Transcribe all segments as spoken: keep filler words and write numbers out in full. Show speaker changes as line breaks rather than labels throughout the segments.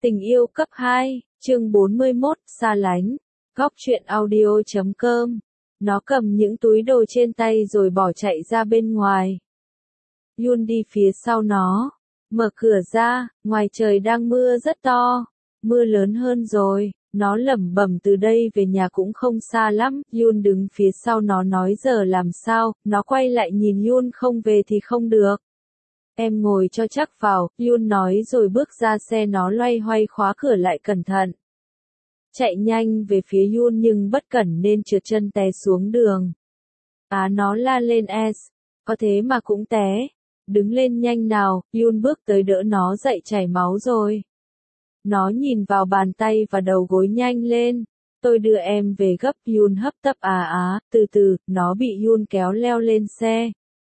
Tình yêu cấp hai, chương bốn mươi mốt, xa lánh. Góc truyện audio chấm com. Nó cầm những túi đồ trên tay rồi bỏ chạy ra bên ngoài. Yoon đi phía sau nó. Mở cửa ra, ngoài trời đang mưa rất to. Mưa lớn hơn rồi. Nó lẩm bẩm từ đây về nhà cũng không xa lắm. Yoon đứng phía sau nó nói giờ làm sao. Nó quay lại nhìn Yoon không về thì không được. Em ngồi cho chắc vào, Yoon nói rồi bước ra xe nó loay hoay khóa cửa lại cẩn thận. Chạy nhanh về phía Yoon nhưng bất cẩn nên trượt chân té xuống đường. Á nó la lên S, có thế mà cũng té. Đứng lên nhanh nào, Yoon bước tới đỡ nó dậy chảy máu rồi. Nó nhìn vào bàn tay và đầu gối nhanh lên. Tôi đưa em về gấp, Yoon hấp tấp à á, từ từ, nó bị Yoon kéo leo lên xe.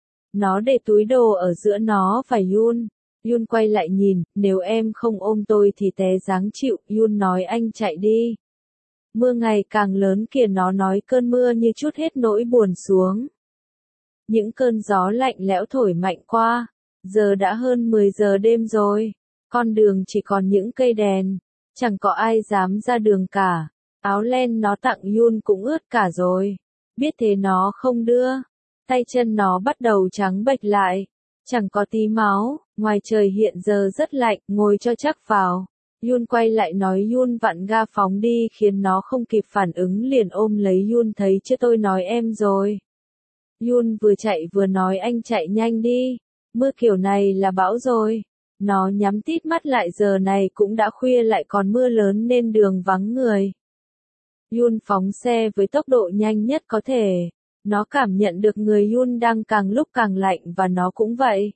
Nó để túi đồ ở giữa nó và Yoon. Yoon quay lại nhìn, nếu em không ôm tôi thì té ráng chịu, Yoon nói anh chạy đi. Mưa ngày càng lớn kìa, nó nói cơn mưa như trút hết nỗi buồn xuống. Những cơn gió lạnh lẽo thổi mạnh qua. Giờ đã hơn mười giờ đêm rồi. Con đường chỉ còn những cây đèn. Chẳng có ai dám ra đường cả. Áo len nó tặng Yoon cũng ướt cả rồi. Biết thế nó không đưa. Tay chân nó bắt đầu trắng bệch lại. Chẳng có tí máu, ngoài trời hiện giờ rất lạnh, ngồi cho chắc vào. Yoon quay lại nói Yoon vặn ga phóng đi khiến nó không kịp phản ứng liền ôm lấy Yoon thấy chứ tôi nói em rồi. Yoon vừa chạy vừa nói anh chạy nhanh đi, mưa kiểu này là bão rồi. Nó nhắm tít mắt lại giờ này cũng đã khuya lại còn mưa lớn nên đường vắng người. Yoon phóng xe với tốc độ nhanh nhất có thể. Nó cảm nhận được người Yoon đang càng lúc càng lạnh và nó cũng vậy.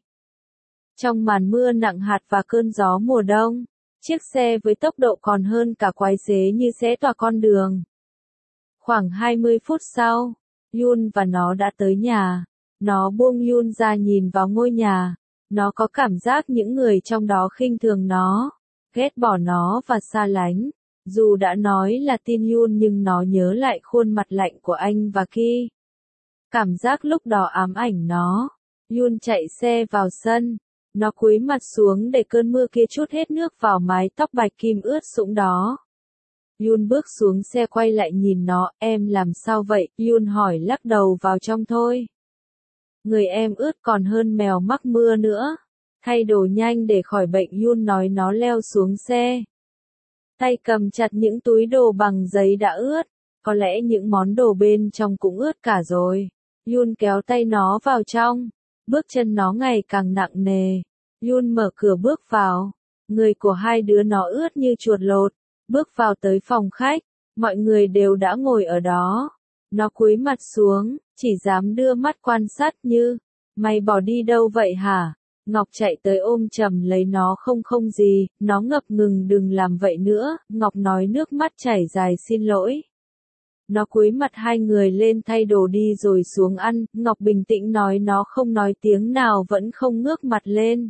Trong màn mưa nặng hạt và cơn gió mùa đông, chiếc xe với tốc độ còn hơn cả quái xế như xé toạc con đường. Khoảng hai mươi phút sau, Yoon và nó đã tới nhà. Nó buông Yoon ra nhìn vào ngôi nhà. Nó có cảm giác những người trong đó khinh thường nó, ghét bỏ nó và xa lánh. Dù đã nói là tin Yoon nhưng nó nhớ lại khuôn mặt lạnh của anh và Ki. Cảm giác lúc đó ám ảnh nó. Yoon chạy xe vào sân. Nó cúi mặt xuống để cơn mưa kia trút hết nước vào mái tóc bạch kim ướt sũng đó. Yoon bước xuống xe quay lại nhìn nó, em làm sao vậy? Yoon hỏi lắc đầu vào trong thôi. Người em ướt còn hơn mèo mắc mưa nữa. Thay đồ nhanh để khỏi bệnh, Yoon nói. Nó leo xuống xe. Tay cầm chặt những túi đồ bằng giấy đã ướt. Có lẽ những món đồ bên trong cũng ướt cả rồi. Yoon kéo tay nó vào trong. Bước chân nó ngày càng nặng nề. Yoon mở cửa bước vào. Người của hai đứa nó ướt như chuột lột. Bước vào tới phòng khách. Mọi người đều đã ngồi ở đó. Nó cúi mặt xuống, chỉ dám đưa mắt quan sát như. Mày bỏ đi đâu vậy hả? Ngọc chạy tới ôm chầm lấy nó. Không không gì, nó ngập ngừng đừng làm vậy nữa. Ngọc nói nước mắt chảy dài xin lỗi. Nó cúi mặt hai người lên thay đồ đi rồi xuống ăn, Ngọc bình tĩnh nói nó không nói tiếng nào vẫn không ngước mặt lên.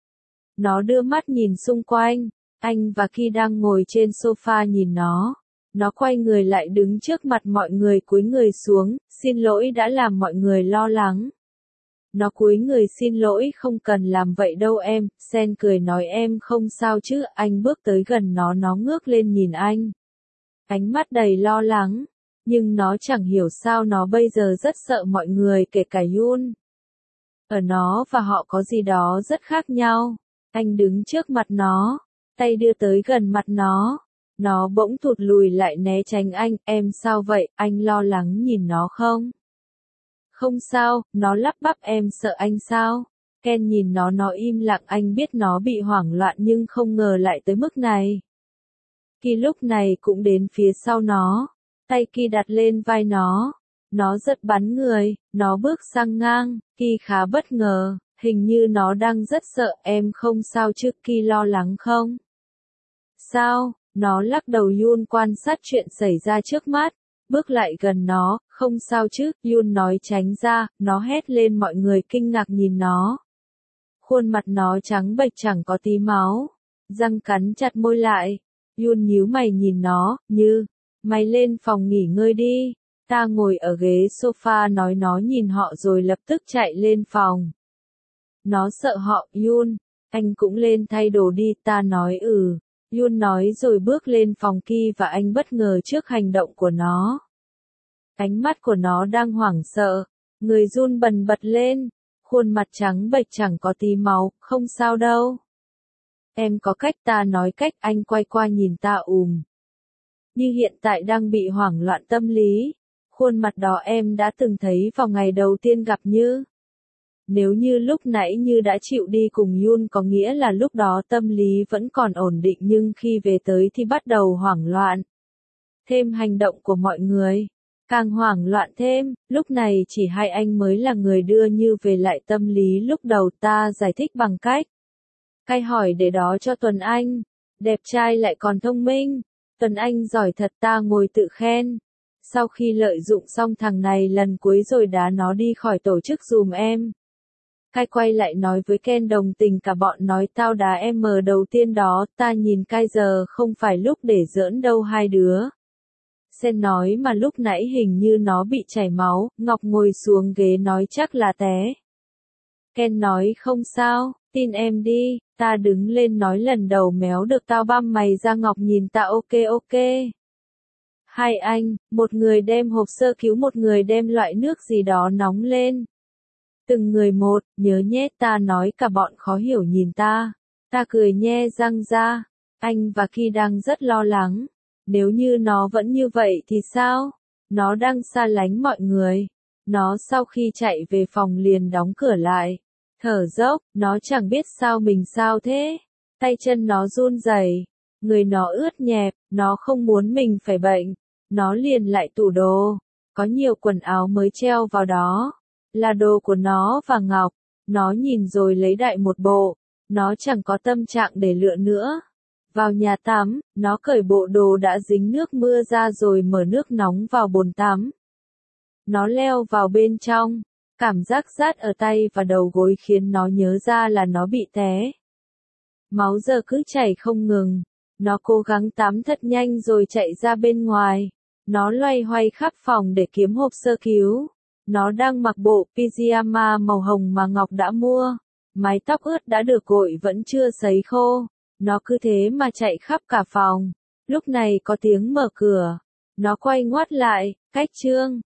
Nó đưa mắt nhìn xung quanh, anh và Ki đang ngồi trên sofa nhìn nó. Nó quay người lại đứng trước mặt mọi người cúi người xuống, xin lỗi đã làm mọi người lo lắng. Nó cúi người xin lỗi không cần làm vậy đâu em, Sen cười nói em không sao chứ, anh bước tới gần nó nó ngước lên nhìn anh. Ánh mắt đầy lo lắng. Nhưng nó chẳng hiểu sao nó bây giờ rất sợ mọi người kể cả Yoon. Ở nó và họ có gì đó rất khác nhau. Anh đứng trước mặt nó, tay đưa tới gần mặt nó. Nó bỗng thụt lùi lại né tránh anh, em sao vậy, anh lo lắng nhìn nó không? Không sao, nó lắp bắp em sợ anh sao? Ken nhìn nó nó im lặng anh biết nó bị hoảng loạn nhưng không ngờ lại tới mức này. Ki lúc này cũng đến phía sau nó. Tay Ki đặt lên vai nó. Nó giật bắn người, nó bước sang ngang, Ki khá bất ngờ, hình như nó đang rất sợ, em không sao chứ, Ki lo lắng không? Sao? Nó lắc đầu. Yoon quan sát chuyện xảy ra trước mắt, bước lại gần nó, không sao chứ, Yoon nói tránh ra, nó hét lên mọi người kinh ngạc nhìn nó. Khuôn mặt nó trắng bệch chẳng có tí máu, răng cắn chặt môi lại. Yoon nhíu mày nhìn nó, như... Mày lên phòng nghỉ ngơi đi, ta ngồi ở ghế sofa nói nó nhìn họ rồi lập tức chạy lên phòng. Nó sợ họ, Yoon, anh cũng lên thay đồ đi, ta nói ừ. Yun nói rồi bước lên phòng Ki và anh bất ngờ trước hành động của nó. Ánh mắt của nó đang hoảng sợ, người run bần bật lên, khuôn mặt trắng bệch chẳng có tí máu, không sao đâu. Em có cách, ta nói cách, anh quay qua nhìn ta ùm. Như hiện tại đang bị hoảng loạn tâm lý, khuôn mặt đó em đã từng thấy vào ngày đầu tiên gặp Như. Nếu như lúc nãy Như đã chịu đi cùng Yun có nghĩa là lúc đó tâm lý vẫn còn ổn định nhưng khi về tới thì bắt đầu hoảng loạn. Thêm hành động của mọi người, càng hoảng loạn thêm, lúc này chỉ hai anh mới là người đưa Như về lại tâm lý lúc đầu. Ta giải thích bằng cách. Cay hỏi để đó cho Tuấn Anh, đẹp trai lại còn thông minh, Tuấn Anh giỏi thật, ta ngồi tự khen. Sau khi lợi dụng xong thằng này lần cuối rồi đá nó đi khỏi tổ chức dùm em. Cay quay lại nói với Ken đồng tình cả bọn, nói tao đá em mờ đầu tiên đó, ta nhìn Cay giờ không phải lúc để giỡn đâu hai đứa. Sen nói mà lúc nãy hình như nó bị chảy máu, Ngọc ngồi xuống ghế nói chắc là té. Ken nói không sao, tin em đi, ta đứng lên nói lần đầu méo được tao băm mày ra. Ngọc nhìn ta ok ok. Hai anh, một người đem hộp sơ cứu, một người đem loại nước gì đó nóng lên. Từng người một, nhớ nhé, ta nói. Cả bọn khó hiểu nhìn ta. Ta cười nhe răng ra. Anh và Ki đang rất lo lắng. Nếu như nó vẫn như vậy thì sao? Nó đang xa lánh mọi người. Nó sau khi chạy về phòng liền đóng cửa lại. Thở dốc, nó chẳng biết sao mình sao thế. Tay chân nó run rẩy, người nó ướt nhẹp, nó không muốn mình phải bệnh. Nó liền lại tủ đồ. Có nhiều quần áo mới treo vào đó. Là đồ của nó và Ngọc. Nó nhìn rồi lấy đại một bộ. Nó chẳng có tâm trạng để lựa nữa. Vào nhà tắm, nó cởi bộ đồ đã dính nước mưa ra rồi mở nước nóng vào bồn tắm. Nó leo vào bên trong. Cảm giác rát ở tay và đầu gối khiến nó nhớ ra là nó bị té. Máu giờ cứ chảy không ngừng. Nó cố gắng tắm thật nhanh rồi chạy ra bên ngoài. Nó loay hoay khắp phòng để kiếm hộp sơ cứu. Nó đang mặc bộ pyjama màu hồng mà Ngọc đã mua. Mái tóc ướt đã được gội vẫn chưa sấy khô. Nó cứ thế mà chạy khắp cả phòng. Lúc này có tiếng mở cửa. Nó quay ngoắt lại, Cách Trương.